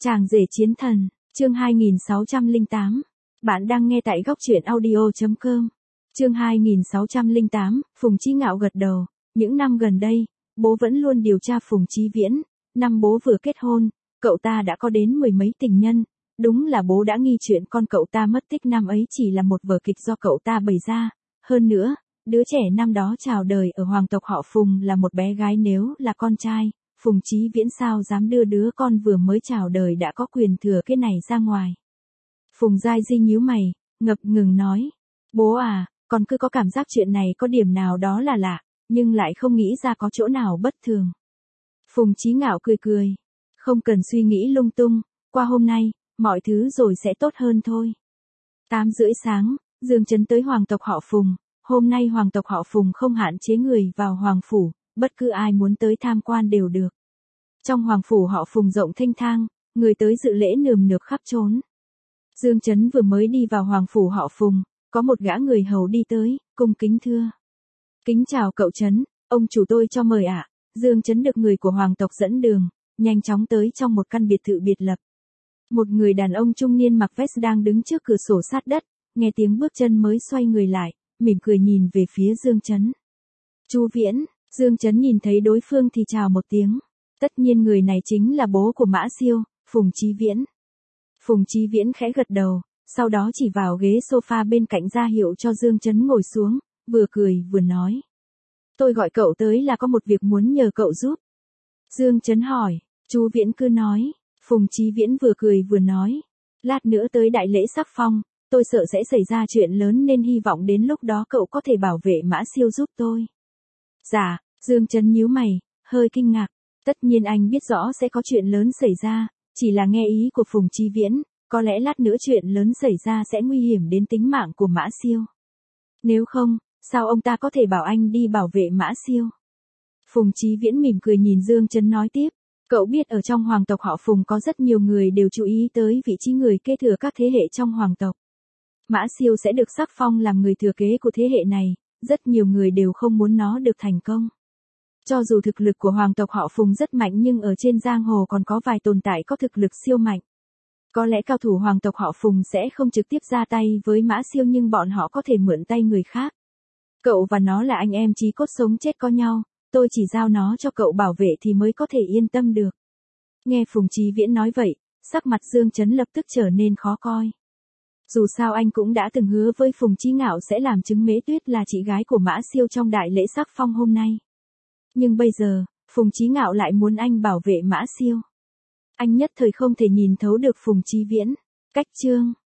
Chàng rể chiến thần, chương 2608. Bạn đang nghe tại góc truyện audio.com. Chương 2608, Phùng Chí Ngạo gật đầu. Những năm gần đây, bố vẫn luôn điều tra Phùng Chí Viễn. Năm bố vừa kết hôn, cậu ta đã có đến mười mấy tình nhân. Đúng là bố đã nghi chuyện con cậu ta mất tích năm ấy chỉ là một vở kịch do cậu ta bày ra. Hơn nữa, đứa trẻ năm đó chào đời ở hoàng tộc họ Phùng là một bé gái, nếu là con trai, Phùng Chí Viễn sao dám đưa đứa con vừa mới chào đời đã có quyền thừa cái này ra ngoài. Phùng Giai Di nhíu mày, ngập ngừng nói, bố à, con cứ có cảm giác chuyện này có điểm nào đó là lạ, nhưng lại không nghĩ ra có chỗ nào bất thường. Phùng Chí Ngạo cười cười, không cần suy nghĩ lung tung, qua hôm nay, mọi thứ rồi sẽ tốt hơn thôi. 8:30 sáng, Dương Chấn tới hoàng tộc họ Phùng. Hôm nay hoàng tộc họ Phùng không hạn chế người vào hoàng phủ, bất cứ ai muốn tới tham quan đều được. Trong hoàng phủ họ Phùng rộng thênh thang, người tới dự lễ nườm nượp khắp trốn. Dương Chấn vừa mới đi vào hoàng phủ họ Phùng, có một gã người hầu đi tới, cung kính thưa. Kính chào cậu Chấn, ông chủ tôi cho mời ạ. Dương Chấn được người của hoàng tộc dẫn đường, nhanh chóng tới trong một căn biệt thự biệt lập. Một người đàn ông trung niên mặc vest đang đứng trước cửa sổ sát đất, nghe tiếng bước chân mới xoay người lại, mỉm cười nhìn về phía Dương Chấn. Chú Viễn. Dương Chấn nhìn thấy đối phương thì chào một tiếng. Tất nhiên người này chính là bố của Mã Siêu, Phùng Chí Viễn. Phùng Chí Viễn khẽ gật đầu, sau đó chỉ vào ghế sofa bên cạnh ra hiệu cho Dương Chấn ngồi xuống, vừa cười vừa nói. Tôi gọi cậu tới là có một việc muốn nhờ cậu giúp. Dương Chấn hỏi, chú Viễn cứ nói. Phùng Chí Viễn vừa cười vừa nói. Lát nữa tới đại lễ sắc phong, tôi sợ sẽ xảy ra chuyện lớn nên hy vọng đến lúc đó cậu có thể bảo vệ Mã Siêu giúp tôi. Dạ, Dương Chấn nhíu mày, hơi kinh ngạc. Tất nhiên anh biết rõ sẽ có chuyện lớn xảy ra, chỉ là nghe ý của Phùng Chí Viễn, có lẽ lát nữa chuyện lớn xảy ra sẽ nguy hiểm đến tính mạng của Mã Siêu. Nếu không, sao ông ta có thể bảo anh đi bảo vệ Mã Siêu? Phùng Chí Viễn mỉm cười nhìn Dương Chấn nói tiếp. Cậu biết ở trong hoàng tộc họ Phùng có rất nhiều người đều chú ý tới vị trí người kế thừa các thế hệ trong hoàng tộc. Mã Siêu sẽ được sắc phong làm người thừa kế của thế hệ này, rất nhiều người đều không muốn nó được thành công. Cho dù thực lực của hoàng tộc họ Phùng rất mạnh nhưng ở trên giang hồ còn có vài tồn tại có thực lực siêu mạnh. Có lẽ cao thủ hoàng tộc họ Phùng sẽ không trực tiếp ra tay với Mã Siêu nhưng bọn họ có thể mượn tay người khác. Cậu và nó là anh em chí cốt sống chết có nhau, tôi chỉ giao nó cho cậu bảo vệ thì mới có thể yên tâm được. Nghe Phùng Chí Viễn nói vậy, sắc mặt Dương Chấn lập tức trở nên khó coi. Dù sao anh cũng đã từng hứa với Phùng Chí Ngạo sẽ làm chứng Mễ Tuyết là chị gái của Mã Siêu trong đại lễ sắc phong hôm nay. Nhưng bây giờ, Phùng Chí Ngạo lại muốn anh bảo vệ Mã Siêu. Anh nhất thời không thể nhìn thấu được Phùng Chí Viễn. Cách chương